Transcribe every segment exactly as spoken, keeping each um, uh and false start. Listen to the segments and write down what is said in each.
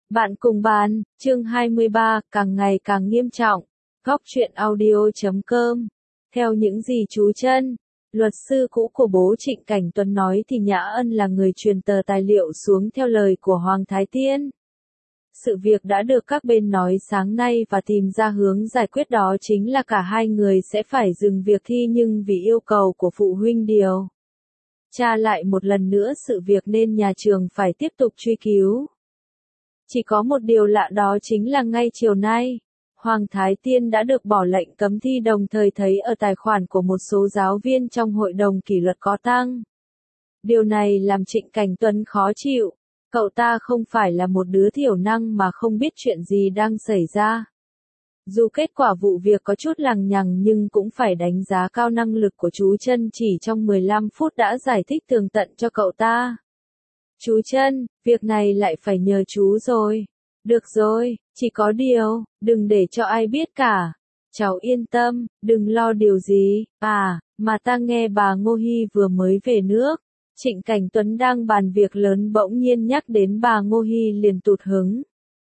Bạn cùng bàn, chương hai mươi ba, càng ngày càng nghiêm trọng. Góc truyện audio chấm com. Theo những gì chú Trân, luật sư cũ của bố Trịnh Cảnh Tuấn nói thì Nhã Ân là người truyền tờ tài liệu xuống theo lời của Hoàng Thái Tiên. Sự việc đã được các bên nói sáng nay và tìm ra hướng giải quyết đó chính là cả hai người sẽ phải dừng việc thi nhưng vì yêu cầu của phụ huynh điều tra lại một lần nữa sự việc nên nhà trường phải tiếp tục truy cứu. Chỉ có một điều lạ đó chính là ngay chiều nay, Hoàng Thái Tiên đã được bỏ lệnh cấm thi đồng thời thấy ở tài khoản của một số giáo viên trong hội đồng kỷ luật có tăng. Điều này làm Trịnh Cảnh Tuấn khó chịu, cậu ta không phải là một đứa thiểu năng mà không biết chuyện gì đang xảy ra. Dù kết quả vụ việc có chút lằng nhằng nhưng cũng phải đánh giá cao năng lực của chú Trân chỉ trong mười lăm phút đã giải thích tường tận cho cậu ta. Chú Trân, việc này lại phải nhờ chú rồi. Được rồi, chỉ có điều, đừng để cho ai biết cả. Cháu yên tâm, đừng lo điều gì. À, mà ta nghe bà Ngô Hy vừa mới về nước. Trịnh Cảnh Tuấn đang bàn việc lớn bỗng nhiên nhắc đến bà Ngô Hy liền tụt hứng.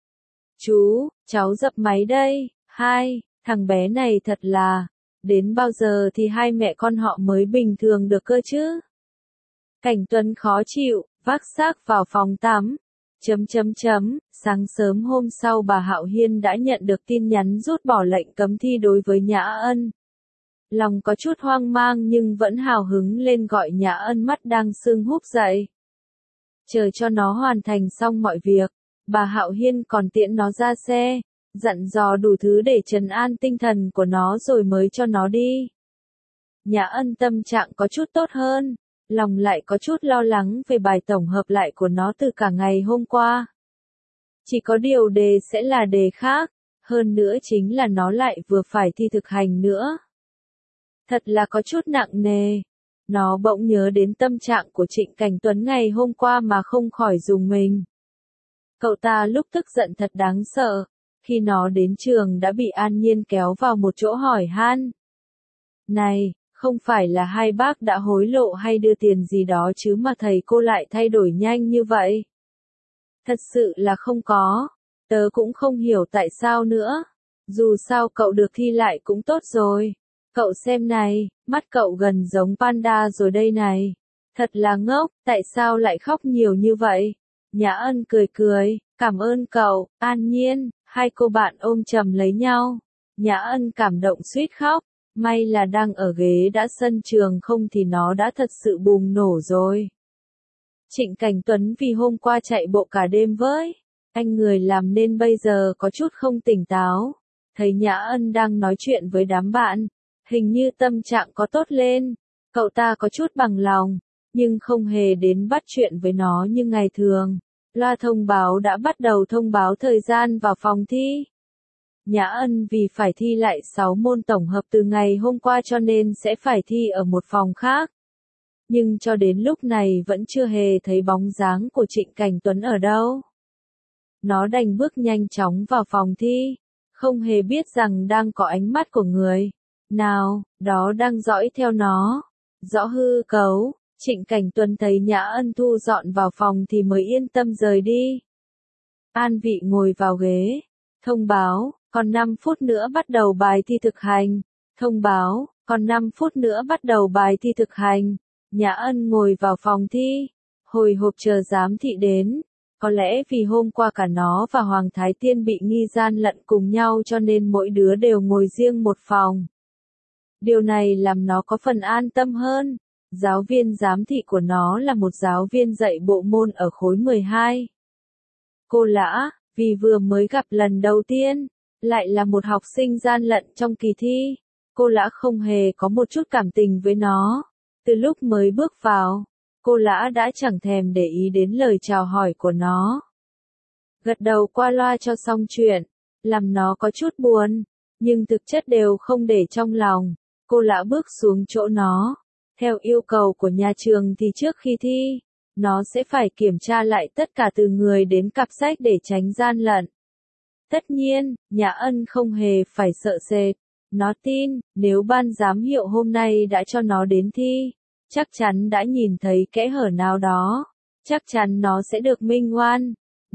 Chú, cháu dập máy đây. Hai, thằng bé này thật là, đến bao giờ thì hai mẹ con họ mới bình thường được cơ chứ? Cảnh Tuấn khó chịu, vác xác vào phòng tắm. Chấm chấm chấm, sáng sớm hôm sau bà Hạo Hiên đã nhận được tin nhắn rút bỏ lệnh cấm thi đối với Nhã Ân. Lòng có chút hoang mang nhưng vẫn hào hứng lên gọi Nhã Ân mắt đang sưng húp dậy. Chờ cho nó hoàn thành xong mọi việc, bà Hạo Hiên còn tiễn nó ra xe, dặn dò đủ thứ để trấn an tinh thần của nó rồi mới cho nó đi. Nhã Ân tâm trạng có chút tốt hơn, lòng lại có chút lo lắng về bài tổng hợp lại của nó từ cả ngày hôm qua. Chỉ có điều đề sẽ là đề khác, hơn nữa chính là nó lại vừa phải thi thực hành nữa. Thật là có chút nặng nề. Nó bỗng nhớ đến tâm trạng của Trịnh Cảnh Tuấn ngày hôm qua mà không khỏi rùng mình. Cậu ta lúc tức giận thật đáng sợ, khi nó đến trường đã bị An Nhiên kéo vào một chỗ hỏi han. Này, không phải là hai bác đã hối lộ hay đưa tiền gì đó chứ mà thầy cô lại thay đổi nhanh như vậy? Thật sự là không có, tớ cũng không hiểu tại sao nữa. Dù sao cậu được thi lại cũng tốt rồi. Cậu xem này, mắt cậu gần giống panda rồi đây này. Thật là ngốc, tại sao lại khóc nhiều như vậy? Nhã Ân cười cười, cảm ơn cậu, An Nhiên, hai cô bạn ôm chầm lấy nhau. Nhã Ân cảm động suýt khóc, may là đang ở ghế đã sân trường không thì nó đã thật sự bùng nổ rồi. Trịnh Cảnh Tuấn vì hôm qua chạy bộ cả đêm với, anh người làm nên bây giờ có chút không tỉnh táo. Thấy Nhã Ân đang nói chuyện với đám bạn, hình như tâm trạng có tốt lên, cậu ta có chút bằng lòng, nhưng không hề đến bắt chuyện với nó như ngày thường. Loa thông báo đã bắt đầu thông báo thời gian vào phòng thi. Nhã Ân vì phải thi lại sáu môn tổng hợp từ ngày hôm qua cho nên sẽ phải thi ở một phòng khác. Nhưng cho đến lúc này vẫn chưa hề thấy bóng dáng của Trịnh Cảnh Tuấn ở đâu. Nó đành bước nhanh chóng vào phòng thi, không hề biết rằng đang có ánh mắt của người nào đó đang dõi theo nó. Rõ hư cấu, Trịnh Cảnh Tuấn thấy Nhã Ân thu dọn vào phòng thì mới yên tâm rời đi. An vị ngồi vào ghế, thông báo, còn năm phút nữa bắt đầu bài thi thực hành. Thông báo, còn năm phút nữa bắt đầu bài thi thực hành. Nhã Ân ngồi vào phòng thi, hồi hộp chờ giám thị đến. Có lẽ vì hôm qua cả nó và Hoàng Thái Tiên bị nghi gian lận cùng nhau cho nên mỗi đứa đều ngồi riêng một phòng. Điều này làm nó có phần an tâm hơn. Giáo viên giám thị của nó là một giáo viên dạy bộ môn ở khối mười hai. Cô Lã, vì vừa mới gặp lần đầu tiên, lại là một học sinh gian lận trong kỳ thi, cô Lã không hề có một chút cảm tình với nó. Từ lúc mới bước vào, cô Lã đã chẳng thèm để ý đến lời chào hỏi của nó. Gật đầu qua loa cho xong chuyện, làm nó có chút buồn, nhưng thực chất đều không để trong lòng. Cô Lã bước xuống chỗ nó. Theo yêu cầu của nhà trường thì trước khi thi, nó sẽ phải kiểm tra lại tất cả từ người đến cặp sách để tránh gian lận. Tất nhiên, Nhã Ân không hề phải sợ sệt. Nó tin, nếu ban giám hiệu hôm nay đã cho nó đến thi, chắc chắn đã nhìn thấy kẽ hở nào đó. Chắc chắn nó sẽ được minh oan.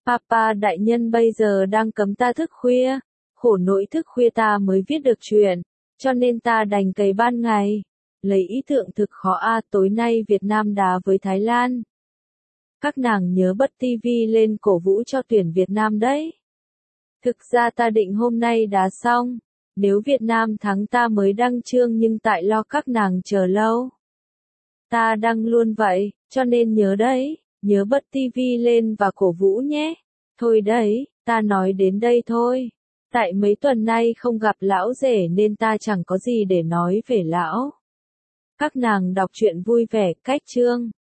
Papa đại nhân bây giờ đang cấm ta thức khuya, khổ nỗi thức khuya ta mới viết được chuyện, cho nên ta đành cày ban ngày. Lấy ý tưởng thực khó a, tối nay Việt Nam đá với Thái Lan. Các nàng nhớ bật tivi lên cổ vũ cho tuyển Việt Nam đấy. Thực ra ta định hôm nay đá xong, nếu Việt Nam thắng ta mới đăng chương nhưng tại lo các nàng chờ lâu. Ta đăng luôn vậy, cho nên nhớ đấy, nhớ bật tivi lên và cổ vũ nhé. Thôi đấy, ta nói đến đây thôi. Tại mấy tuần nay không gặp lão rể nên ta chẳng có gì để nói về lão. Các nàng đọc truyện vui vẻ, cách chương.